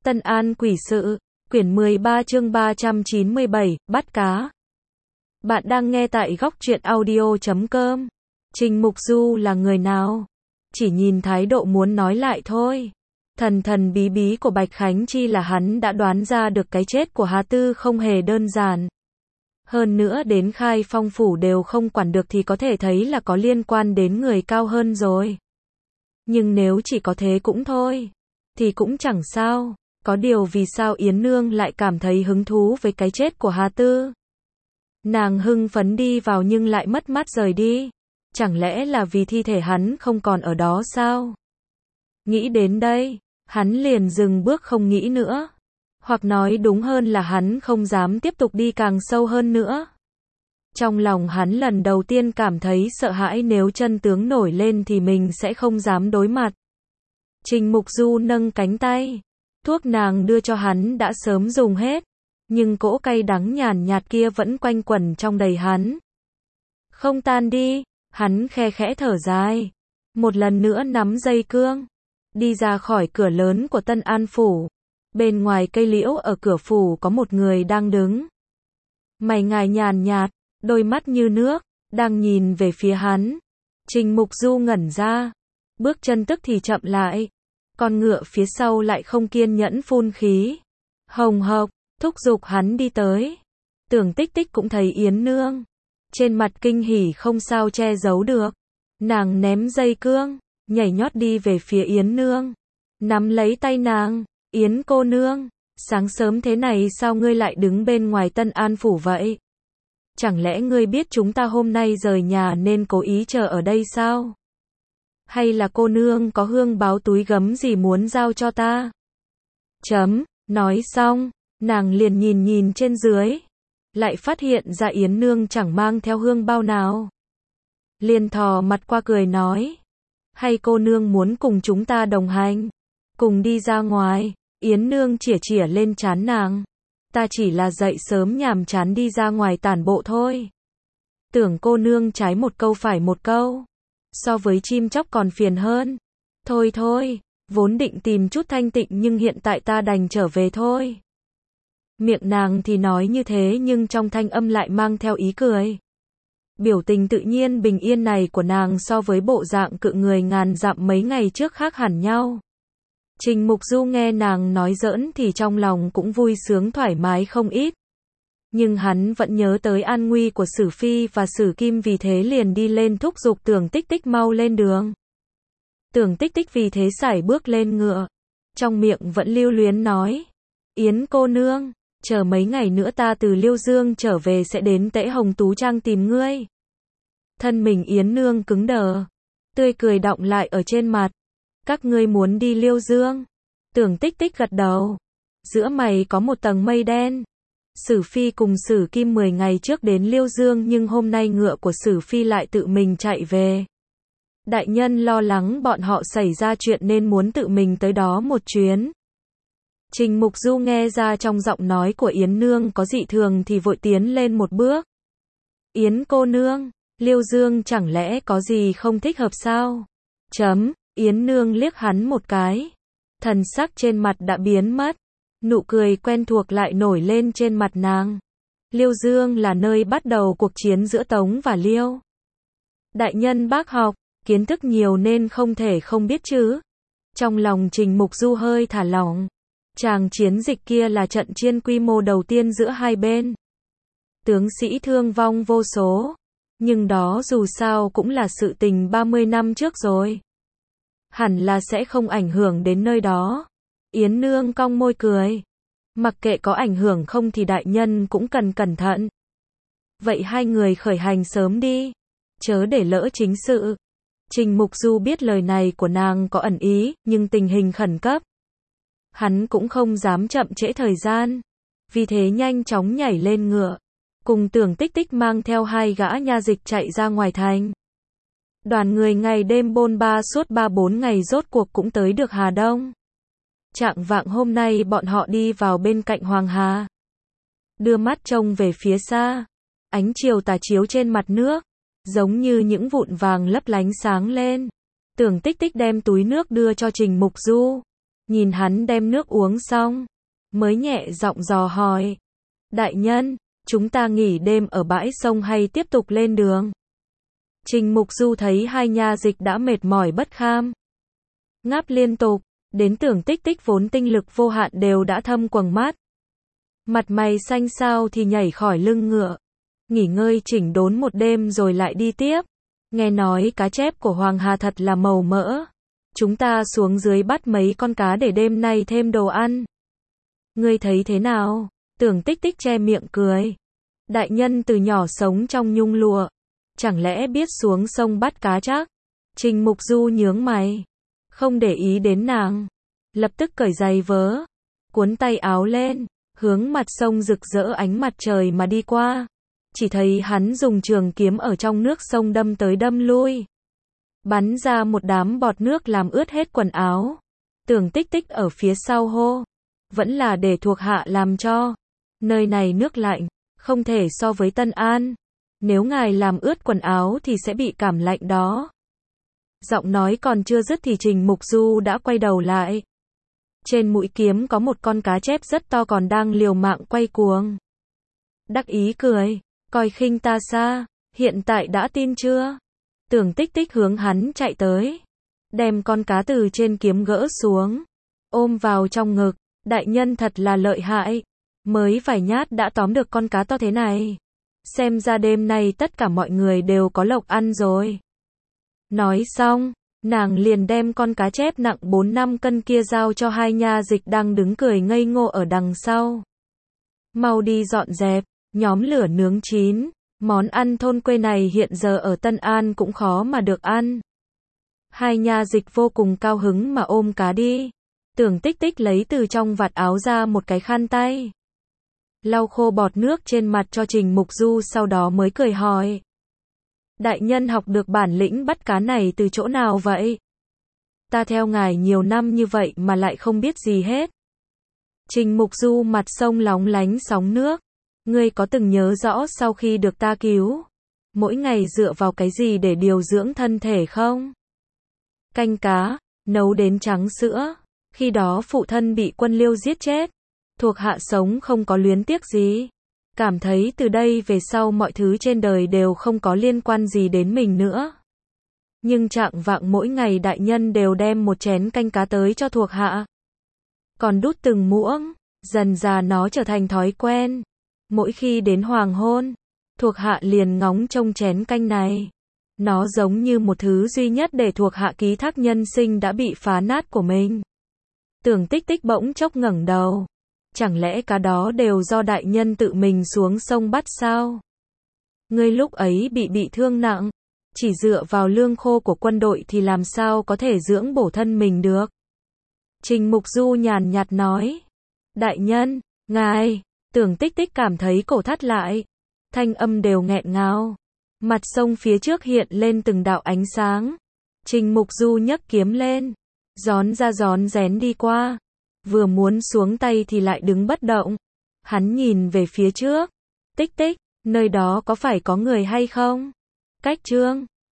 Tân An quỷ sự, quyển 13 chương 397, bắt cá. Bạn đang nghe tại góc truyện audio.com. Trình Mục Du là người nào? Chỉ nhìn thái độ muốn nói lại thôi. Thần thần bí bí của Bạch Khánh Chi là hắn đã đoán ra được cái chết của Hà Tư không hề đơn giản. Hơn nữa đến Khai Phong Phủ đều không quản được thì có thể thấy là có liên quan đến người cao hơn rồi. Nhưng nếu chỉ có thế cũng thôi, thì cũng chẳng sao. Có điều vì sao Yến Nương lại cảm thấy hứng thú với cái chết của Hà Tư? Nàng hưng phấn đi vào nhưng lại mất mát rời đi. Chẳng lẽ là vì thi thể hắn không còn ở đó sao? Nghĩ đến đây, hắn liền dừng bước không nghĩ nữa. Hoặc nói đúng hơn là hắn không dám tiếp tục đi càng sâu hơn nữa. Trong lòng hắn lần đầu tiên cảm thấy sợ hãi, nếu chân tướng nổi lên thì mình sẽ không dám đối mặt. Trình Mục Du nâng cánh tay. Thuốc nàng đưa cho hắn đã sớm dùng hết, nhưng cỗ cay đắng nhàn nhạt kia vẫn quanh quẩn trong đầy hắn. Không tan đi, hắn khe khẽ thở dài. Một lần nữa nắm dây cương, đi ra khỏi cửa lớn của Tân An Phủ. Bên ngoài cây liễu ở cửa phủ có một người đang đứng. Mày ngài nhàn nhạt, đôi mắt như nước, đang nhìn về phía hắn. Trình Mục Du ngẩn ra, bước chân tức thì chậm lại. Con ngựa phía sau lại không kiên nhẫn phun khí. Hồng hộc, thúc giục hắn đi tới. Tưởng Tích Tích cũng thấy Yến Nương. Trên mặt kinh hỉ không sao che giấu được. Nàng ném dây cương, nhảy nhót đi về phía Yến Nương. Nắm lấy tay nàng. Yến cô nương, sáng sớm thế này sao ngươi lại đứng bên ngoài Tân An Phủ vậy? Chẳng lẽ ngươi biết chúng ta hôm nay rời nhà nên cố ý chờ ở đây sao? Hay là cô nương có hương báo túi gấm gì muốn giao cho ta? Nói xong, nàng liền nhìn nhìn trên dưới. Lại phát hiện ra Yến Nương chẳng mang theo hương bao nào. Liền thò mặt qua cười nói. Hay cô nương muốn cùng chúng ta đồng hành? Cùng đi ra ngoài. Yến Nương chỉa chỉa lên trán nàng. Ta chỉ là dậy sớm nhàm chán đi ra ngoài tản bộ thôi. Tưởng cô nương trái một câu phải một câu. So với chim chóc còn phiền hơn. Thôi, vốn định tìm chút thanh tịnh nhưng hiện tại ta đành trở về thôi. Miệng nàng thì nói như thế nhưng trong thanh âm lại mang theo ý cười. Biểu tình tự nhiên bình yên này của nàng so với bộ dạng cự người ngàn dặm mấy ngày trước khác hẳn nhau. Trình Mục Du nghe nàng nói giỡn thì trong lòng cũng vui sướng thoải mái không ít. Nhưng hắn vẫn nhớ tới an nguy của Sử Phi và Sử Kim, vì thế liền đi lên thúc giục Tưởng Tích Tích mau lên đường. Tưởng Tích Tích vì thế sải bước lên ngựa. Trong miệng vẫn lưu luyến nói. Yến cô nương, chờ mấy ngày nữa ta từ Liêu Dương trở về sẽ đến Tễ Hồng Tú Trang tìm ngươi. Thân mình Yến Nương cứng đờ. Tươi cười đọng lại ở trên mặt. Các ngươi muốn đi Liêu Dương? Tưởng Tích Tích gật đầu. Giữa mày có một tầng mây đen. Sử Phi cùng Sử Kim 10 ngày trước đến Liêu Dương nhưng hôm nay ngựa của Sử Phi lại tự mình chạy về. Đại nhân lo lắng bọn họ xảy ra chuyện nên muốn tự mình tới đó một chuyến. Trình Mục Du nghe ra trong giọng nói của Yến Nương có dị thường thì vội tiến lên một bước. Yến cô nương, Liêu Dương chẳng lẽ có gì không thích hợp sao? Yến Nương liếc hắn một cái. Thần sắc trên mặt đã biến mất. Nụ cười quen thuộc lại nổi lên trên mặt nàng. Liêu Dương là nơi bắt đầu cuộc chiến giữa Tống và Liêu. Đại nhân bác học, kiến thức nhiều nên không thể không biết chứ. Trong lòng Trình Mục Du hơi thả lỏng. Tràng chiến dịch kia là trận chiến quy mô đầu tiên giữa hai bên. Tướng sĩ thương vong vô số. Nhưng đó dù sao cũng là sự tình 30 năm trước rồi. Hẳn là sẽ không ảnh hưởng đến nơi đó. Yến Nương cong môi cười. Mặc kệ có ảnh hưởng không thì đại nhân cũng cần cẩn thận. Vậy hai người khởi hành sớm đi. Chớ để lỡ chính sự. Trình Mục Du biết lời này của nàng có ẩn ý, nhưng tình hình khẩn cấp. Hắn cũng không dám chậm trễ thời gian. Vì thế nhanh chóng nhảy lên ngựa. Cùng Tưởng Tích Tích mang theo hai gã nha dịch chạy ra ngoài thành. Đoàn người ngày đêm bôn ba suốt 3-4 ngày rốt cuộc cũng tới được Hà Đông. Chạng vạng hôm nay bọn họ đi vào bên cạnh Hoàng Hà. Đưa mắt trông về phía xa. Ánh chiều tà chiếu trên mặt nước. Giống như những vụn vàng lấp lánh sáng lên. Tưởng Tích Tích đem túi nước đưa cho Trình Mục Du. nhìn hắn đem nước uống xong, mới nhẹ giọng dò hỏi. Đại nhân, chúng ta nghỉ đêm ở bãi sông hay tiếp tục lên đường? Trình Mục Du thấy hai nha dịch đã mệt mỏi bất kham, ngáp liên tục, đến Tưởng Tích Tích vốn tinh lực vô hạn đều đã thâm quầng mắt. Mặt mày xanh xao thì nhảy khỏi lưng ngựa, nghỉ ngơi chỉnh đốn một đêm rồi lại đi tiếp. Nghe nói cá chép của Hoàng Hà thật là màu mỡ. Chúng ta xuống dưới bắt mấy con cá để đêm nay thêm đồ ăn. Ngươi thấy thế nào? Tưởng Tích Tích che miệng cười. Đại nhân từ nhỏ sống trong nhung lụa, chẳng lẽ biết xuống sông bắt cá chắc? Trình Mục Du nhướng mày, không để ý đến nàng, lập tức cởi giày vớ, cuốn tay áo lên, hướng mặt sông rực rỡ ánh mặt trời mà đi qua. Chỉ thấy hắn dùng trường kiếm ở trong nước sông đâm tới đâm lui, bắn ra một đám bọt nước làm ướt hết quần áo. Tưởng Tích Tích ở phía sau hô, vẫn là để thuộc hạ làm cho. Nơi này nước lạnh, không thể so với Tân An. Nếu ngài làm ướt quần áo thì sẽ bị cảm lạnh đó. Giọng nói còn chưa dứt thì Trình Mục Du đã quay đầu lại. Trên mũi kiếm có một con cá chép rất to còn đang liều mạng quay cuồng. Đắc ý cười, coi khinh ta xa, hiện tại đã tin chưa? Tưởng Tích Tích hướng hắn chạy tới, đem con cá từ trên kiếm gỡ xuống, ôm vào trong ngực. Đại nhân thật là lợi hại, mới vài nhát đã tóm được con cá to thế này. Xem ra đêm nay tất cả mọi người đều có lộc ăn rồi. Nói xong, nàng liền đem con cá chép nặng 4-5 cân kia giao cho hai nha dịch đang đứng cười ngây ngô ở đằng sau. Mau đi dọn dẹp, nhóm lửa nướng chín. Món ăn thôn quê này hiện giờ ở Tân An cũng khó mà được ăn. Hai nha dịch vô cùng cao hứng mà ôm cá đi. Tưởng Tích Tích lấy từ trong vạt áo ra một cái khăn tay, lau khô bọt nước trên mặt cho Trình Mục Du, sau đó mới cười hỏi. Đại nhân học được bản lĩnh bắt cá này từ chỗ nào vậy? Ta theo ngài nhiều năm như vậy mà lại không biết gì hết. Trình Mục Du mặt sông lóng lánh sóng nước. Ngươi có từng nhớ rõ sau khi được ta cứu, mỗi ngày dựa vào cái gì để điều dưỡng thân thể không? Canh cá, nấu đến trắng sữa. Khi đó phụ thân bị quân Liêu giết chết, thuộc hạ sống không có luyến tiếc gì. Cảm thấy từ đây về sau mọi thứ trên đời đều không có liên quan gì đến mình nữa. Nhưng trạng vạng mỗi ngày đại nhân đều đem một chén canh cá tới cho thuộc hạ, còn đút từng muỗng, dần dà nó trở thành thói quen. Mỗi khi đến hoàng hôn, thuộc hạ liền ngóng trông chén canh này. Nó giống như một thứ duy nhất để thuộc hạ ký thác nhân sinh đã bị phá nát của mình. Tưởng Tích Tích bỗng chốc ngẩng đầu. Chẳng lẽ cá đó đều do đại nhân tự mình xuống sông bắt sao? Ngươi lúc ấy bị thương nặng, chỉ dựa vào lương khô của quân đội thì làm sao có thể dưỡng bổ thân mình được? Trình Mục Du nhàn nhạt nói. Đại nhân, ngài. Tưởng Tích Tích cảm thấy cổ thắt lại, thanh âm đều nghẹn ngào. Mặt sông phía trước hiện lên từng đạo ánh sáng. Trình Mục Du nhấc kiếm lên, rón ra rón rén đi qua. Vừa muốn xuống tay thì lại đứng bất động. Hắn nhìn về phía trước. Tích Tích, nơi đó có phải có người hay không? Cách Trương